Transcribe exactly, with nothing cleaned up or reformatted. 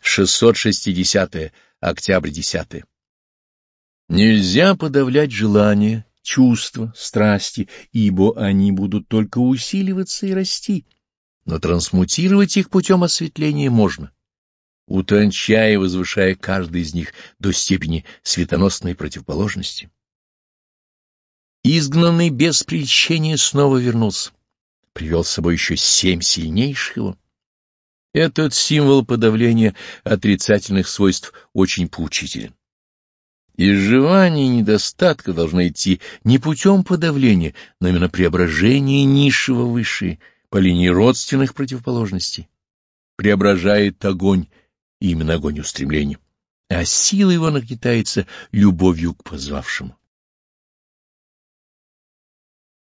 шестьсот шестидесятое. Октябрь десятое. Нельзя подавлять желания, чувства, страсти, ибо они будут только усиливаться и расти, но трансмутировать их путем осветления можно, утончая и возвышая каждый из них до степени светоносной противоположности. Изгнанный без прельщения снова вернулся, привел с собой еще семь сильнейших его. Этот символ подавления отрицательных свойств очень поучителен. Изживание недостатка должно идти не путем подавления, но именно преображения низшего в высшее, по линии родственных противоположностей. Преображает огонь, именно огонь устремления, а сила его нагнетается любовью к позвавшему.